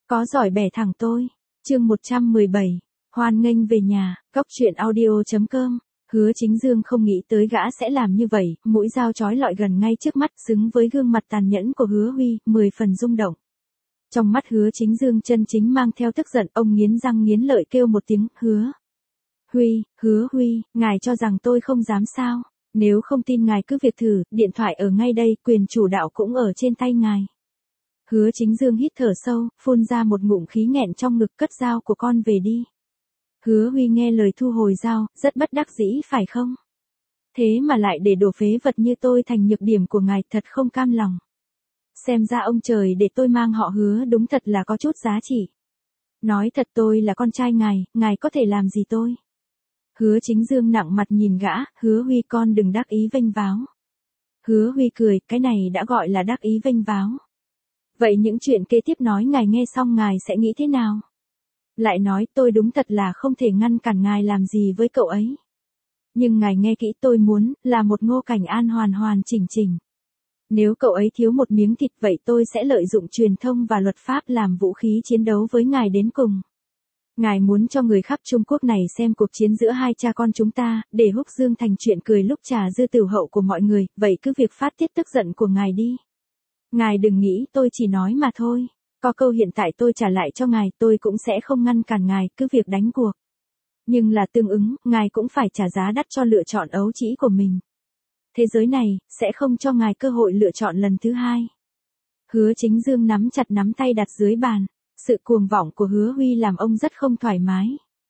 Có giỏi bẻ thẳng tôi. Chương 117. Hoan nghênh về nhà. Góc truyện audio.com. Hứa Chính Dương không nghĩ tới gã sẽ làm như vậy, mũi dao chói lọi gần ngay trước mắt, xứng với gương mặt tàn nhẫn của Hứa Huy, 10 phần rung động. Trong mắt Hứa Chính Dương chân chính mang theo tức giận, ông nghiến răng nghiến lợi kêu một tiếng, Hứa Huy, ngài cho rằng tôi không dám sao? Nếu không tin ngài cứ việc thử, điện thoại ở ngay đây, quyền chủ đạo cũng ở trên tay ngài. Hứa Chính Dương hít thở sâu, phun ra một ngụm khí nghẹn trong ngực, cất dao của con về đi. Hứa Huy nghe lời thu hồi dao, rất bất đắc dĩ phải không? Thế mà lại để đổ phế vật như tôi thành nhược điểm của ngài, thật không cam lòng. Xem ra ông trời để tôi mang họ Hứa đúng thật là có chút giá trị. Nói thật, tôi là con trai ngài có thể làm gì tôi? Hứa Chính Dương nặng mặt nhìn gã, Hứa Huy con đừng đắc ý vênh váo. Hứa Huy cười, cái này đã gọi là đắc ý vênh váo. Vậy những chuyện kế tiếp nói ngài nghe xong ngài sẽ nghĩ thế nào? Lại nói tôi đúng thật là không thể ngăn cản ngài làm gì với cậu ấy. Nhưng ngài nghe kỹ, tôi muốn là một Ngô Cảnh An hoàn hoàn chỉnh chỉnh. Nếu cậu ấy thiếu một miếng thịt, vậy tôi sẽ lợi dụng truyền thông và luật pháp làm vũ khí chiến đấu với ngài đến cùng. Ngài muốn cho người khắp Trung Quốc này xem cuộc chiến giữa hai cha con chúng ta, để húc dương thành chuyện cười lúc trà dư tửu hậu của mọi người, vậy cứ việc phát tiết tức giận của ngài đi. Ngài đừng nghĩ tôi chỉ nói mà thôi. Có câu hiện tại tôi trả lại cho ngài, tôi cũng sẽ không ngăn cản ngài, cứ việc đánh cuộc. Nhưng là tương ứng, ngài cũng phải trả giá đắt cho lựa chọn ấu trĩ của mình. Thế giới này, sẽ không cho ngài cơ hội lựa chọn lần thứ hai. Hứa Chính Dương nắm chặt nắm tay đặt dưới bàn. Sự cuồng vọng của Hứa Huy làm ông rất không thoải mái.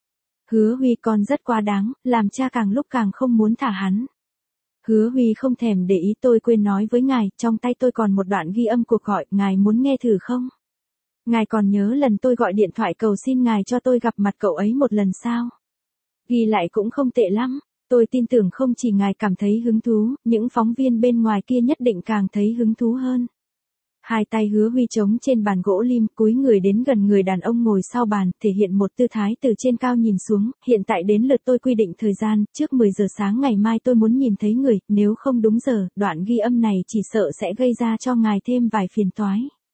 Hứa Huy con rất quá đáng, làm cha càng lúc càng không muốn thả hắn. Hứa Huy không thèm để ý, tôi quên nói với ngài, trong tay tôi còn một đoạn ghi âm cuộc gọi, ngài muốn nghe thử không? Ngài còn nhớ lần tôi gọi điện thoại cầu xin ngài cho tôi gặp mặt cậu ấy một lần sao? Ghi lại cũng không tệ lắm, tôi tin tưởng không chỉ ngài cảm thấy hứng thú, những phóng viên bên ngoài kia nhất định càng thấy hứng thú hơn. Hai tay Hứa Huy trống trên bàn gỗ lim, cúi người đến gần người đàn ông ngồi sau bàn, thể hiện một tư thái từ trên cao nhìn xuống, hiện tại đến lượt tôi quy định thời gian, trước 10 giờ sáng ngày mai tôi muốn nhìn thấy người, nếu không đúng giờ, đoạn ghi âm này chỉ sợ sẽ gây ra cho ngài thêm vài phiền toái.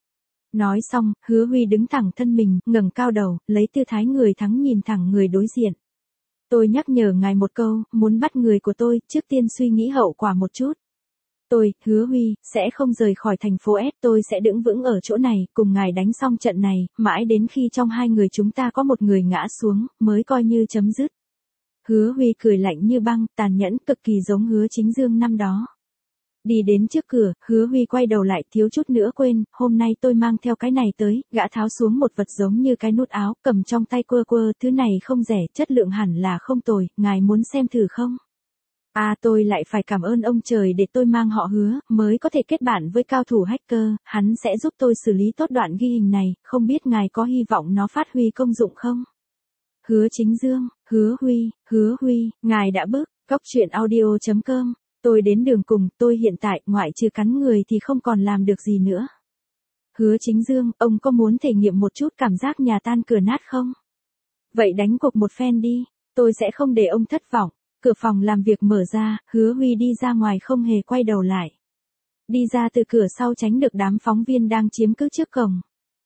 Nói xong, Hứa Huy đứng thẳng thân mình, ngẩng cao đầu, lấy tư thái người thắng nhìn thẳng người đối diện. Tôi nhắc nhở ngài một câu, muốn bắt người của tôi, trước tiên suy nghĩ hậu quả một chút. Tôi, Hứa Huy, sẽ không rời khỏi thành phố S, tôi sẽ đứng vững ở chỗ này, cùng ngài đánh xong trận này, mãi đến khi trong hai người chúng ta có một người ngã xuống, mới coi như chấm dứt. Hứa Huy cười lạnh như băng, tàn nhẫn, cực kỳ giống Hứa Chính Dương năm đó. Đi đến trước cửa, Hứa Huy quay đầu lại, thiếu chút nữa quên, hôm nay tôi mang theo cái này tới, gã tháo xuống một vật giống như cái nút áo, cầm trong tay quơ quơ, thứ này không rẻ, chất lượng hẳn là không tồi, ngài muốn xem thử không? Tôi lại phải cảm ơn ông trời để tôi mang họ Hứa, mới có thể kết bạn với cao thủ hacker, hắn sẽ giúp tôi xử lý tốt đoạn ghi hình này, không biết ngài có hy vọng nó phát huy công dụng không? Hứa Chính Dương, Hứa Huy, ngài đã bước, góc truyện audio.com, tôi đến đường cùng, tôi hiện tại, ngoại trừ cắn người thì không còn làm được gì nữa. Hứa Chính Dương, ông có muốn thể nghiệm một chút cảm giác nhà tan cửa nát không? Vậy đánh cuộc một phen đi, tôi sẽ không để ông thất vọng. Cửa phòng làm việc mở ra, Hứa Huy đi ra ngoài không hề quay đầu lại. Đi ra từ cửa sau tránh được đám phóng viên đang chiếm cứ trước cổng.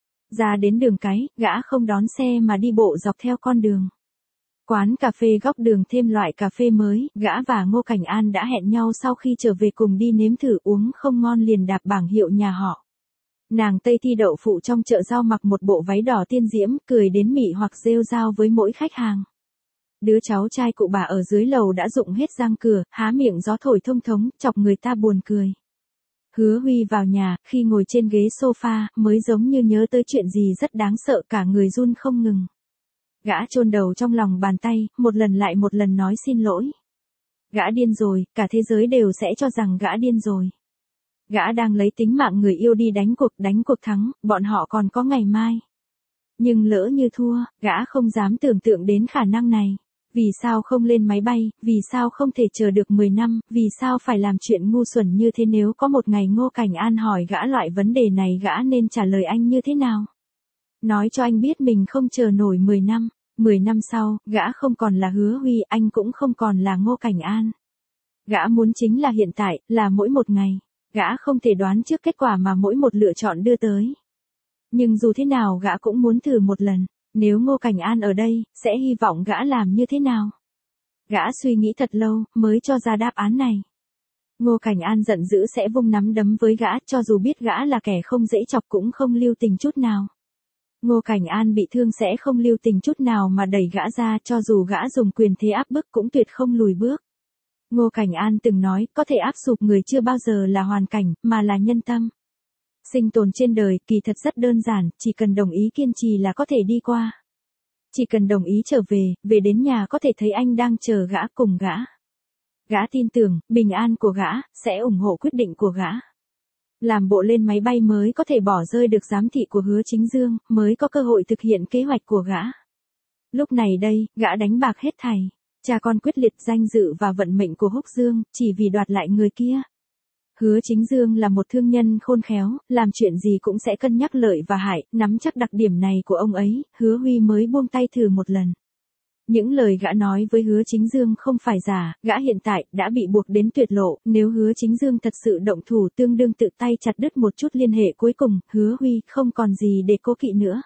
Ra đến đường cái, gã không đón xe mà đi bộ dọc theo con đường. Quán cà phê góc đường thêm loại cà phê mới, gã và Ngô Cảnh An đã hẹn nhau sau khi trở về cùng đi nếm thử, uống không ngon liền đạp bảng hiệu nhà họ. Nàng Tây Thi đậu phụ trong chợ rau mặc một bộ váy đỏ tiên diễm, cười đến mị hoặc rêu rao với mỗi khách hàng. Đứa cháu trai cụ bà ở dưới lầu đã rụng hết răng cửa, há miệng gió thổi thông thống, chọc người ta buồn cười. Hứa Huy vào nhà, khi ngồi trên ghế sofa, mới giống như nhớ tới chuyện gì rất đáng sợ, cả người run không ngừng. Gã chôn đầu trong lòng bàn tay, một lần lại một lần nói xin lỗi. Gã điên rồi, cả thế giới đều sẽ cho rằng gã điên rồi. Gã đang lấy tính mạng người yêu đi đánh cuộc thắng, bọn họ còn có ngày mai. Nhưng lỡ như thua, gã không dám tưởng tượng đến khả năng này. Vì sao không lên máy bay, vì sao không thể chờ được 10 năm, vì sao phải làm chuyện ngu xuẩn như thế, nếu có một ngày Ngô Cảnh An hỏi gã loại vấn đề này gã nên trả lời anh như thế nào? Nói cho anh biết mình không chờ nổi 10 năm, 10 năm sau, gã không còn là Hứa Huy, anh cũng không còn là Ngô Cảnh An. Gã muốn chính là hiện tại, là mỗi một ngày. Gã không thể đoán trước kết quả mà mỗi một lựa chọn đưa tới. Nhưng dù thế nào gã cũng muốn thử một lần, nếu Ngô Cảnh An ở đây, sẽ hy vọng gã làm như thế nào. Gã suy nghĩ thật lâu, mới cho ra đáp án này. Ngô Cảnh An giận dữ sẽ vung nắm đấm với gã, cho dù biết gã là kẻ không dễ chọc cũng không lưu tình chút nào. Ngô Cảnh An bị thương sẽ không lưu tình chút nào mà đẩy gã ra, cho dù gã dùng quyền thế áp bức cũng tuyệt không lùi bước. Ngô Cảnh An từng nói, có thể áp sụp người chưa bao giờ là hoàn cảnh, mà là nhân tâm. Sinh tồn trên đời kỳ thật rất đơn giản, chỉ cần đồng ý kiên trì là có thể đi qua. Chỉ cần đồng ý trở về, về đến nhà có thể thấy anh đang chờ gã cùng gã. Gã tin tưởng, bình an của gã, sẽ ủng hộ quyết định của gã. Làm bộ lên máy bay mới có thể bỏ rơi được giám thị của Hứa Chính Dương, mới có cơ hội thực hiện kế hoạch của gã. Lúc này đây, gã đánh bạc hết thảy. Cha con quyết liệt danh dự và vận mệnh của Húc Dương, chỉ vì đoạt lại người kia. Hứa Chính Dương là một thương nhân khôn khéo, làm chuyện gì cũng sẽ cân nhắc lợi và hại, nắm chắc đặc điểm này của ông ấy, Hứa Huy mới buông tay thử một lần. Những lời gã nói với Hứa Chính Dương không phải giả, gã hiện tại đã bị buộc đến tuyệt lộ, nếu Hứa Chính Dương thật sự động thủ tương đương tự tay chặt đứt một chút liên hệ cuối cùng, Hứa Huy không còn gì để cố kỵ nữa.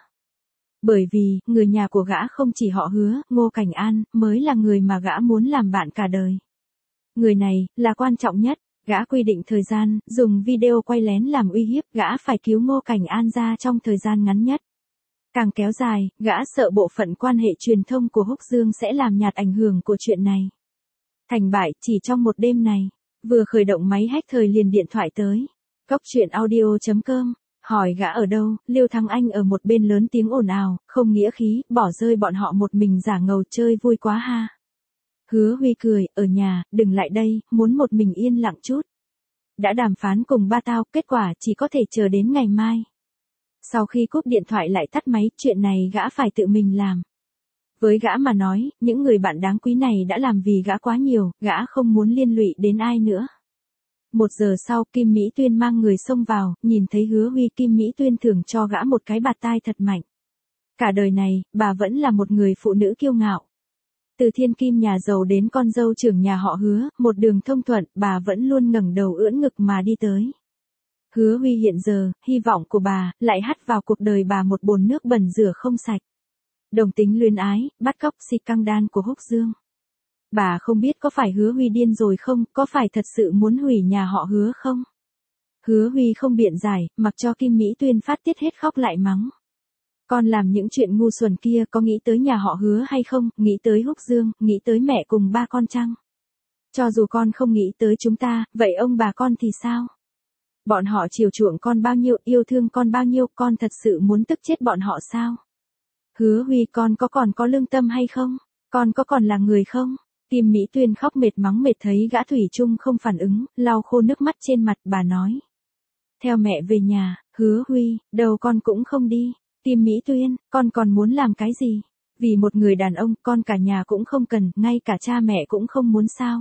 Bởi vì, người nhà của gã không chỉ họ Hứa, Ngô Cảnh An, mới là người mà gã muốn làm bạn cả đời. Người này, là quan trọng nhất. Gã quy định thời gian, dùng video quay lén làm uy hiếp, gã phải cứu Ngô Cảnh An ra trong thời gian ngắn nhất. Càng kéo dài, gã sợ bộ phận quan hệ truyền thông của Húc Dương sẽ làm nhạt ảnh hưởng của chuyện này. Thành bại, chỉ trong một đêm này, vừa khởi động máy hack thời liền điện thoại tới. Cóc truyện audio.com, hỏi gã ở đâu, Liêu Thắng Anh ở một bên lớn tiếng ồn ào, không nghĩa khí, bỏ rơi bọn họ một mình giả ngầu chơi vui quá ha. Hứa Huy cười, ở nhà, đừng lại đây, muốn một mình yên lặng chút. Đã đàm phán cùng ba tao, kết quả chỉ có thể chờ đến ngày mai. Sau khi cúp điện thoại lại tắt máy, chuyện này gã phải tự mình làm. Với gã mà nói, những người bạn đáng quý này đã làm vì gã quá nhiều, gã không muốn liên lụy đến ai nữa. 1 giờ sau, Kim Mỹ Tuyên mang người xông vào, nhìn thấy Hứa Huy, Kim Mỹ Tuyên thưởng cho gã một cái bạt tai thật mạnh. Cả đời này, bà vẫn là một người phụ nữ kiêu ngạo. Từ thiên kim nhà giàu đến con dâu trưởng nhà họ Hứa, một đường thông thuận, bà vẫn luôn ngẩng đầu ưỡn ngực mà đi tới. Hứa Huy hiện giờ, hy vọng của bà, lại hắt vào cuộc đời bà một bồn nước bẩn rửa không sạch. Đồng tính luyến ái, bắt cóc si căng đan của Húc Dương. Bà không biết có phải Hứa Huy điên rồi không, có phải thật sự muốn hủy nhà họ Hứa không? Hứa Huy không biện giải, mặc cho Kim Mỹ Tuyên phát tiết hết khóc lại mắng. Con làm những chuyện ngu xuẩn kia có nghĩ tới nhà họ Hứa hay không, nghĩ tới Húc Dương, nghĩ tới mẹ cùng ba con chăng? Cho dù con không nghĩ tới chúng ta, vậy ông bà con thì sao? Bọn họ chiều chuộng con bao nhiêu, yêu thương con bao nhiêu, con thật sự muốn tức chết bọn họ sao? Hứa Huy, con còn có lương tâm hay không? Con còn là người không? Kim Mỹ Tuyên khóc mệt mắng mệt thấy gã thủy chung không phản ứng, lau khô nước mắt trên mặt, bà nói. Theo mẹ về nhà. Hứa Huy, đâu con cũng không đi. Kim Mỹ Tuyên, con còn muốn làm cái gì? Vì một người đàn ông, con cả nhà cũng không cần, ngay cả cha mẹ cũng không muốn sao?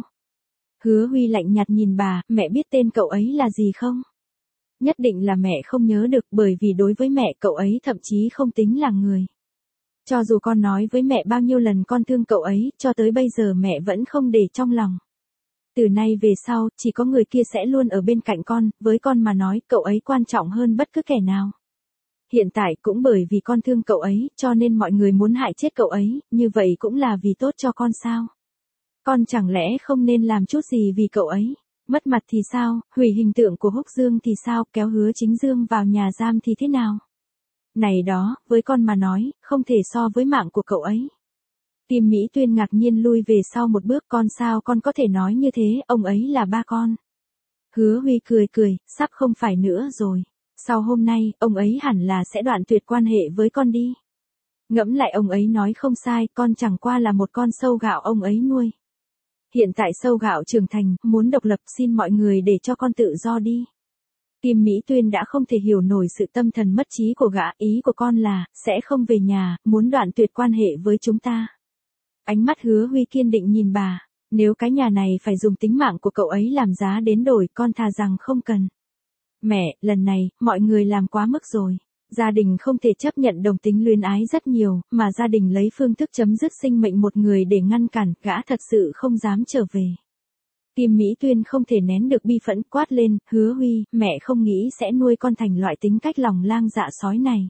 Hứa Huy lạnh nhạt nhìn bà, mẹ biết tên cậu ấy là gì không? Nhất định là mẹ không nhớ được, bởi vì đối với mẹ cậu ấy thậm chí không tính là người. Cho dù con nói với mẹ bao nhiêu lần con thương cậu ấy, cho tới bây giờ mẹ vẫn không để trong lòng. Từ nay về sau, chỉ có người kia sẽ luôn ở bên cạnh con, với con mà nói, cậu ấy quan trọng hơn bất cứ kẻ nào. Hiện tại cũng bởi vì con thương cậu ấy, cho nên mọi người muốn hại chết cậu ấy, như vậy cũng là vì tốt cho con sao? Con chẳng lẽ không nên làm chút gì vì cậu ấy? Mất mặt thì sao, hủy hình tượng của Húc Dương thì sao, kéo Hứa Chính Dương vào nhà giam thì thế nào? Này đó, với con mà nói, không thể so với mạng của cậu ấy. Kim Mỹ Tuyên ngạc nhiên lui về sau một bước, con sao con có thể nói như thế, ông ấy là ba con. Hứa Huy cười cười, sắp không phải nữa rồi. Sau hôm nay, ông ấy hẳn là sẽ đoạn tuyệt quan hệ với con đi. Ngẫm lại ông ấy nói không sai, con chẳng qua là một con sâu gạo ông ấy nuôi. Hiện tại sâu gạo trưởng thành, muốn độc lập, xin mọi người để cho con tự do đi. Kim Mỹ Tuyên đã không thể hiểu nổi sự tâm thần mất trí của gã, ý của con là, sẽ không về nhà, muốn đoạn tuyệt quan hệ với chúng ta. Ánh mắt Hứa Huy kiên định nhìn bà, nếu cái nhà này phải dùng tính mạng của cậu ấy làm giá đến đổi, con thà rằng không cần. Mẹ, lần này, mọi người làm quá mức rồi. Gia đình không thể chấp nhận đồng tính luyến ái rất nhiều, mà gia đình lấy phương thức chấm dứt sinh mệnh một người để ngăn cản, gã thật sự không dám trở về. Tim Mỹ Tuyên không thể nén được bi phẫn quát lên, Hứa Huy, mẹ không nghĩ sẽ nuôi con thành loại tính cách lòng lang dạ sói này.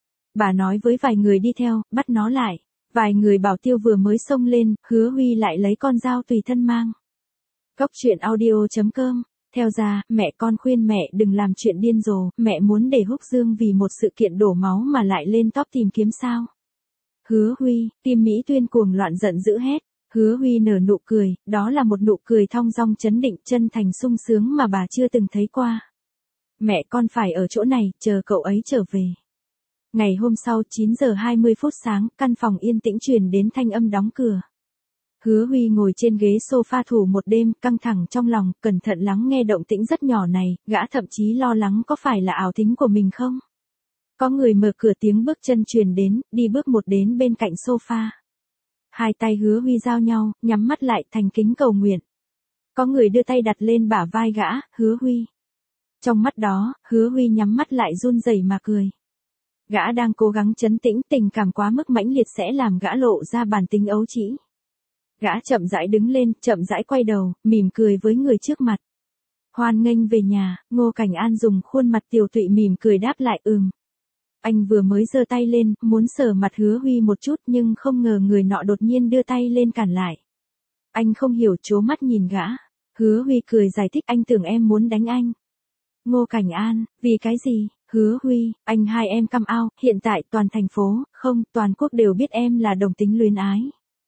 Bà nói với vài người đi theo, bắt nó lại. Vài người bảo tiêu vừa mới xông lên, Hứa Huy lại lấy con dao tùy thân mang. Cóc truyện audio.com. Theo ra, mẹ con khuyên mẹ đừng làm chuyện điên rồ, mẹ muốn để Húc Dương vì một sự kiện đổ máu mà lại lên top tìm kiếm sao. Hứa Huy, Tim Mỹ Tuyên cuồng loạn giận dữ hét. Hứa Huy nở nụ cười, đó là một nụ cười thong dong chấn định chân thành sung sướng mà bà chưa từng thấy qua. Mẹ con phải ở chỗ này, chờ cậu ấy trở về. Ngày hôm sau 9 giờ 20 phút sáng, căn phòng yên tĩnh truyền đến thanh âm đóng cửa. Hứa Huy ngồi trên ghế sofa thủ một đêm, căng thẳng trong lòng, cẩn thận lắng nghe động tĩnh rất nhỏ này, gã thậm chí lo lắng có phải là ảo tính của mình không? Có người mở cửa tiếng bước chân truyền đến, đi bước một đến bên cạnh sofa. Hai tay Hứa Huy giao nhau, nhắm mắt lại thành kính cầu nguyện. Có người đưa tay đặt lên bả vai gã, Hứa Huy. Trong mắt đó, Hứa Huy nhắm mắt lại run rẩy mà cười. Gã đang cố gắng trấn tĩnh, tình cảm quá mức mãnh liệt sẽ làm gã lộ ra bản tính ấu trĩ. Gã chậm rãi đứng lên, chậm rãi quay đầu, mỉm cười với người trước mặt. Hoan nghênh về nhà, Ngô Cảnh An dùng khuôn mặt tiều tụy mỉm cười đáp lại Anh vừa mới giơ tay lên, muốn sờ mặt Hứa Huy một chút nhưng không ngờ người nọ đột nhiên đưa tay lên cản lại. Anh không hiểu trố mắt nhìn gã. Hứa Huy cười giải thích anh tưởng em muốn đánh anh. Ngô Cảnh An, vì cái gì? Hứa Huy, anh hai em come out, hiện tại toàn thành phố, không, toàn quốc đều biết em là đồng tính luyến ái.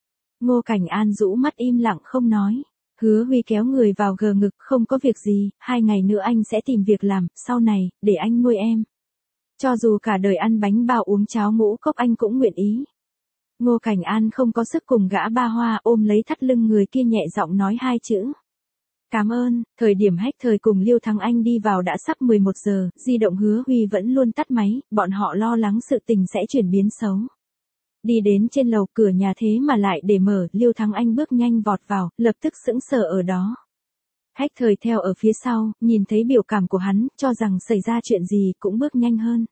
Ngô Cảnh An rũ mắt im lặng không nói. Hứa Huy kéo người vào gờ ngực, không có việc gì, 2 ngày nữa anh sẽ tìm việc làm, sau này, để anh nuôi em. Cho dù cả đời ăn bánh bao uống cháo ngũ cốc anh cũng nguyện ý. Ngô Cảnh An không có sức cùng gã ba hoa ôm lấy thắt lưng người kia nhẹ giọng nói 2 chữ. Cảm ơn, thời điểm Hách Thời cùng Liêu Thắng Anh đi vào đã sắp 11 giờ, di động Hứa Huy vẫn luôn tắt máy, bọn họ lo lắng sự tình sẽ chuyển biến xấu. Đi đến trên lầu cửa nhà thế mà lại để mở, Liêu Thắng Anh bước nhanh vọt vào, lập tức sững sờ ở đó. Hách Thời theo ở phía sau, nhìn thấy biểu cảm của hắn, cho rằng xảy ra chuyện gì cũng bước nhanh hơn.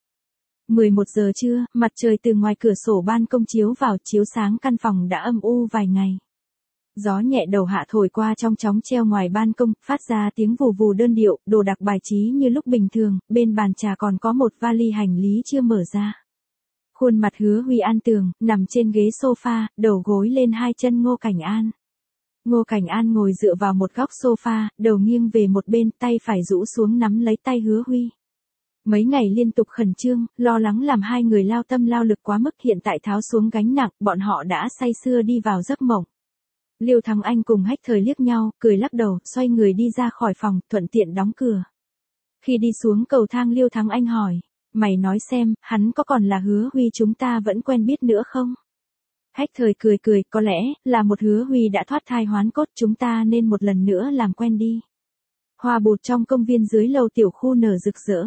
11 giờ trưa, mặt trời từ ngoài cửa sổ ban công chiếu vào chiếu sáng căn phòng đã âm u vài ngày. Gió nhẹ đầu hạ thổi qua trong chóng treo ngoài ban công, phát ra tiếng vù vù đơn điệu, đồ đạc bài trí như lúc bình thường, bên bàn trà còn có một vali hành lý chưa mở ra. Khuôn mặt Hứa Huy an tường, nằm trên ghế sofa, đầu gối lên 2 chân Ngô Cảnh An. Ngô Cảnh An ngồi dựa vào một góc sofa, đầu nghiêng về một bên, tay phải rũ xuống nắm lấy tay Hứa Huy. Mấy ngày liên tục khẩn trương, lo lắng làm hai người lao tâm lao lực quá mức, hiện tại tháo xuống gánh nặng, bọn họ đã say sưa đi vào giấc mộng. Liêu Thắng Anh cùng Hách Thời liếc nhau, cười lắc đầu, xoay người đi ra khỏi phòng, thuận tiện đóng cửa. Khi đi xuống cầu thang Liêu Thắng Anh hỏi, mày nói xem, hắn có còn là Hứa Huy chúng ta vẫn quen biết nữa không? Hách Thời cười cười, có lẽ, là một Hứa Huy đã thoát thai hoán cốt, chúng ta nên một lần nữa làm quen đi. Hoa bụt trong công viên dưới lầu tiểu khu nở rực rỡ.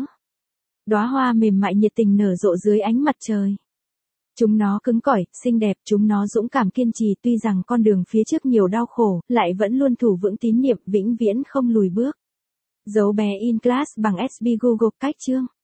Đóa hoa mềm mại nhiệt tình nở rộ dưới ánh mặt trời. Chúng nó cứng cỏi, xinh đẹp, chúng nó dũng cảm kiên trì, tuy rằng con đường phía trước nhiều đau khổ, lại vẫn luôn thủ vững tín niệm, vĩnh viễn không lùi bước. Dấu bé in class bằng SB Google cách chương.